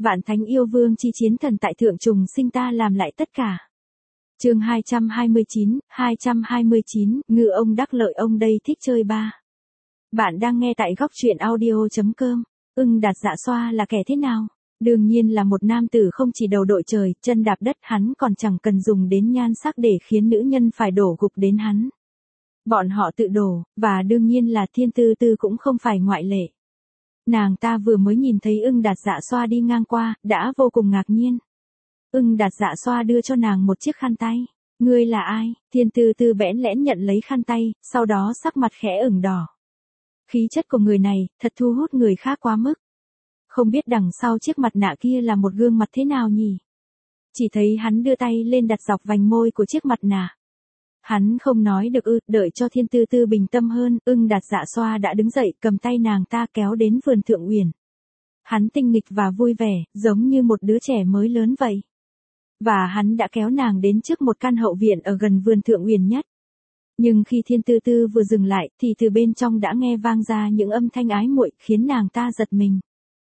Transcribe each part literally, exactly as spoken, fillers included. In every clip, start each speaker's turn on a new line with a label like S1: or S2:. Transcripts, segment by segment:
S1: Vạn thánh yêu vương chi chiến thần tại thượng trùng sinh ta làm lại tất cả. Chương hai trăm hai mươi chín, hai trăm hai mươi chín, ngư ông đắc lợi ông đây thích chơi ba. Bạn đang nghe tại góc truyện audio chấm com. Ưng Đạt Dạ Xoa là kẻ thế nào? Đương nhiên là một nam tử không chỉ đầu đội trời, chân đạp đất, hắn còn chẳng cần dùng đến nhan sắc để khiến nữ nhân phải đổ gục đến hắn. Bọn họ tự đổ, và đương nhiên là Thiên Tư Tư cũng không phải ngoại lệ. Nàng ta vừa mới nhìn thấy Ưng Đạt Dạ Xoa đi ngang qua, đã vô cùng ngạc nhiên. Ưng Đạt Dạ Xoa đưa cho nàng một chiếc khăn tay. Ngươi là ai? Thiên Tư Tư bẽn lẽn nhận lấy khăn tay, sau đó sắc mặt khẽ ửng đỏ. Khí chất của người này, thật thu hút người khác quá mức. Không biết đằng sau chiếc mặt nạ kia là một gương mặt thế nào nhỉ? Chỉ thấy hắn đưa tay lên đặt dọc vành môi của chiếc mặt nạ. Hắn không nói được ư, đợi cho Thiên Tư Tư bình tâm hơn, Ưng Đạt Dạ Xoa đã đứng dậy cầm tay nàng ta kéo đến vườn Thượng Uyển. Hắn tinh nghịch và vui vẻ, giống như một đứa trẻ mới lớn vậy. Và hắn đã kéo nàng đến trước một căn hậu viện ở gần vườn Thượng Uyển nhất. Nhưng khi Thiên Tư Tư vừa dừng lại thì từ bên trong đã nghe vang ra những âm thanh ái muội khiến nàng ta giật mình.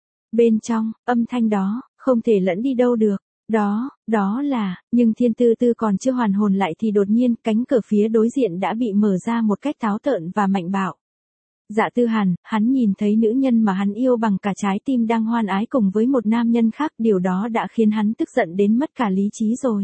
S1: Bên trong, âm thanh đó, không thể lẫn đi đâu được. Đó, đó là, nhưng Thiên Tư Tư còn chưa hoàn hồn lại thì đột nhiên cánh cửa phía đối diện đã bị mở ra một cách táo tợn và mạnh bạo. Dạ Tư Hàn, hắn nhìn thấy nữ nhân mà hắn yêu bằng cả trái tim đang hoan ái cùng với một nam nhân khác, điều đó đã khiến hắn tức giận đến mất cả lý trí rồi.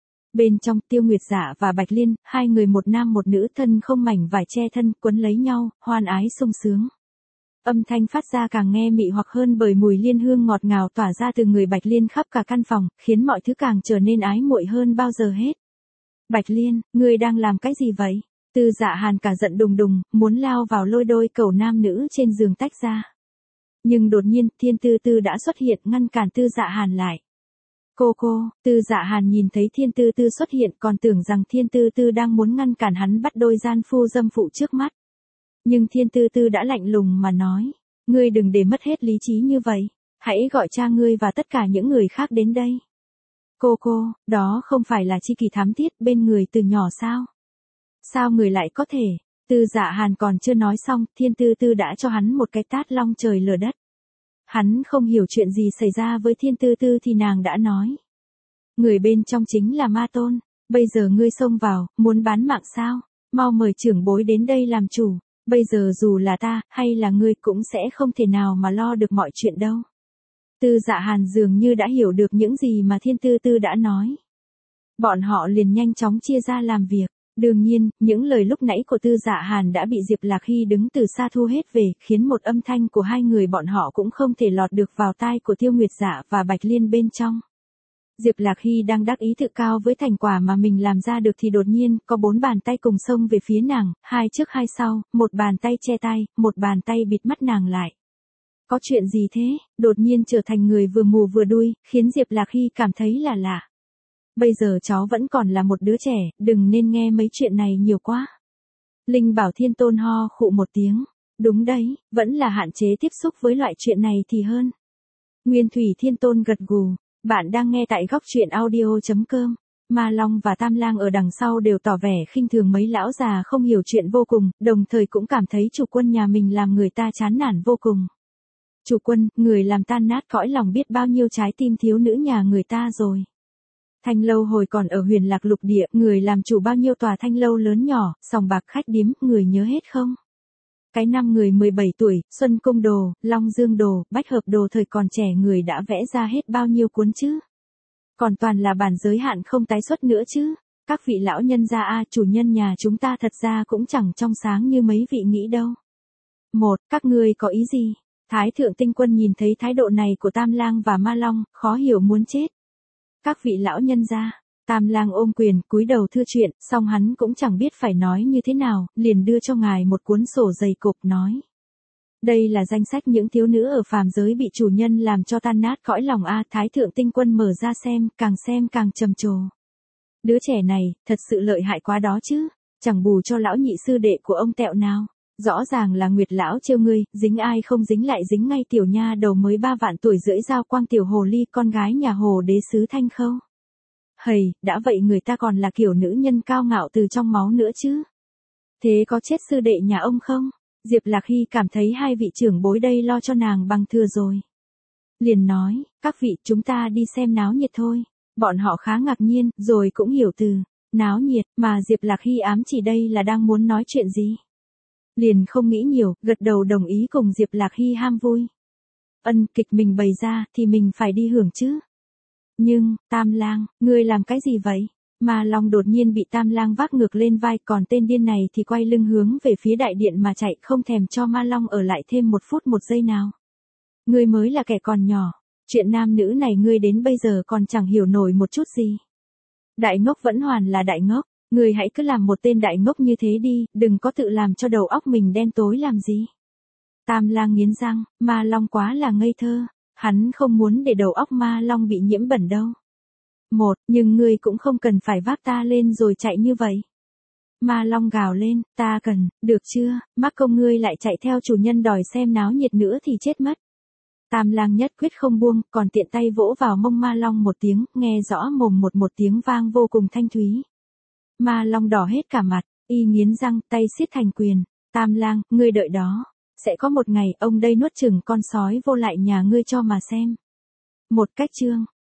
S1: Bên trong, Tiêu Nguyệt Dạ và Bạch Liên, hai người một nam một nữ thân không mảnh vải che thân, quấn lấy nhau, hoan ái sung sướng. Âm thanh phát ra càng nghe mị hoặc hơn bởi mùi liên hương ngọt ngào tỏa ra từ người Bạch Liên khắp cả căn phòng, khiến mọi thứ càng trở nên ái muội hơn bao giờ hết. Bạch Liên, ngươi đang làm cái gì vậy? Tư Dạ Hàn cả giận đùng đùng, muốn lao vào lôi đôi cầu nam nữ trên giường tách ra. Nhưng đột nhiên, Thiên Tư Tư đã xuất hiện ngăn cản Tư Dạ Hàn lại. Cô cô, Tư Dạ Hàn nhìn thấy Thiên Tư Tư xuất hiện còn tưởng rằng Thiên Tư Tư đang muốn ngăn cản hắn bắt đôi gian phu dâm phụ trước mắt. Nhưng Thiên Tư Tư đã lạnh lùng mà nói, ngươi đừng để mất hết lý trí như vậy, hãy gọi cha ngươi và tất cả những người khác đến đây. Cô cô, đó không phải là chi kỷ thám thiết bên người từ nhỏ sao? Sao người lại có thể? Tư Dạ Hàn còn chưa nói xong, Thiên Tư Tư đã cho hắn một cái tát long trời lở đất. Hắn không hiểu chuyện gì xảy ra với Thiên Tư Tư thì nàng đã nói. Người bên trong chính là Ma Tôn, bây giờ ngươi xông vào, muốn bán mạng sao? Mau mời trưởng bối đến đây làm chủ. Bây giờ dù là ta, hay là ngươi cũng sẽ không thể nào mà lo được mọi chuyện đâu. Tư Dạ Hàn dường như đã hiểu được những gì mà Thiên Tư Tư đã nói. Bọn họ liền nhanh chóng chia ra làm việc. Đương nhiên, những lời lúc nãy của Tư Dạ Hàn đã bị Diệp Lạc Hy đứng từ xa thu hết về, khiến một âm thanh của hai người bọn họ cũng không thể lọt được vào tai của Tiêu Nguyệt Dạ và Bạch Liên bên trong. Diệp Lạc Hy đang đắc ý tự cao với thành quả mà mình làm ra được thì đột nhiên, có bốn bàn tay cùng xông về phía nàng, hai trước hai sau, một bàn tay che tay, một bàn tay bịt mắt nàng lại. Có chuyện gì thế? Đột nhiên trở thành người vừa mù vừa đuôi, khiến Diệp Lạc Hy cảm thấy là lạ. Bây giờ cháu vẫn còn là một đứa trẻ, đừng nên nghe mấy chuyện này nhiều quá. Linh Bảo Thiên Tôn ho khụ một tiếng. Đúng đấy, vẫn là hạn chế tiếp xúc với loại chuyện này thì hơn. Nguyên Thủy Thiên Tôn gật gù. Bạn đang nghe tại góc truyện audio chấm com. Ma Long và Tam Lang ở đằng sau đều tỏ vẻ khinh thường mấy lão già không hiểu chuyện vô cùng, đồng thời cũng cảm thấy chủ quân nhà mình làm người ta chán nản vô cùng. Chủ quân, người làm tan nát cõi lòng biết bao nhiêu trái tim thiếu nữ nhà người ta rồi. Thanh lâu hồi còn ở Huyền Lạc Lục Địa, người làm chủ bao nhiêu tòa thanh lâu lớn nhỏ, sòng bạc khách điếm, người nhớ hết không? Cái năm người mười bảy tuổi, Xuân Cung Đồ, Long Dương Đồ, Bách Hợp Đồ thời còn trẻ người đã vẽ ra hết bao nhiêu cuốn chứ? Còn toàn là bản giới hạn không tái xuất nữa chứ? Các vị lão nhân gia a, chủ nhân nhà chúng ta thật ra cũng chẳng trong sáng như mấy vị nghĩ đâu. Một, các ngươi có ý gì? Thái thượng tinh quân nhìn thấy thái độ này của Tam Lang và Ma Long, khó hiểu muốn chết. Các vị lão nhân gia. Tam Lang ôm quyền, cúi đầu thưa chuyện, song hắn cũng chẳng biết phải nói như thế nào, liền đưa cho ngài một cuốn sổ dày cộp nói. Đây là danh sách những thiếu nữ ở phàm giới bị chủ nhân làm cho tan nát cõi lòng a. Thái thượng tinh quân mở ra xem, càng xem càng trầm trồ. Đứa trẻ này, thật sự lợi hại quá đó chứ, chẳng bù cho lão nhị sư đệ của ông tẹo nào. Rõ ràng là Nguyệt lão trêu ngươi, dính ai không dính lại dính ngay tiểu nha đầu mới ba vạn tuổi rưỡi giao quang tiểu hồ ly con gái nhà hồ đế sứ Thanh Khâu. Hầy, đã vậy người ta còn là kiểu nữ nhân cao ngạo từ trong máu nữa chứ. Thế có chết sư đệ nhà ông không? Diệp Lạc Hy cảm thấy hai vị trưởng bối đây lo cho nàng bằng thừa rồi. Liền nói, các vị chúng ta đi xem náo nhiệt thôi. Bọn họ khá ngạc nhiên, rồi cũng hiểu từ náo nhiệt mà Diệp Lạc Hy ám chỉ đây là đang muốn nói chuyện gì. Liền không nghĩ nhiều, gật đầu đồng ý cùng Diệp Lạc Hy ham vui. Ân, kịch mình bày ra thì mình phải đi hưởng chứ. Nhưng, Tam Lang, ngươi làm cái gì vậy? Ma Long đột nhiên bị Tam Lang vác ngược lên vai, còn tên điên này thì quay lưng hướng về phía đại điện mà chạy, không thèm cho Ma Long ở lại thêm một phút một giây nào. Ngươi mới là kẻ còn nhỏ, chuyện nam nữ này ngươi đến bây giờ còn chẳng hiểu nổi một chút gì. Đại ngốc vẫn hoàn là đại ngốc, ngươi hãy cứ làm một tên đại ngốc như thế đi, đừng có tự làm cho đầu óc mình đen tối làm gì. Tam Lang nghiến răng, Ma Long quá là ngây thơ, hắn không muốn để đầu óc Ma Long bị nhiễm bẩn đâu. Một, nhưng ngươi cũng không cần phải vác ta lên rồi chạy như vậy. Ma Long gào lên, ta cần, được chưa, mắc công ngươi lại chạy theo chủ nhân đòi xem náo nhiệt nữa thì chết mất. Tam Lang nhất quyết không buông, còn tiện tay vỗ vào mông Ma Long một tiếng, nghe rõ mồm một một tiếng vang vô cùng thanh thúy. Ma Long đỏ hết cả mặt, y nghiến răng, tay siết thành quyền. Tam Lang, ngươi đợi đó, sẽ có một ngày ông đây nuốt chửng con sói vô lại nhà ngươi cho mà xem. Một cách chương.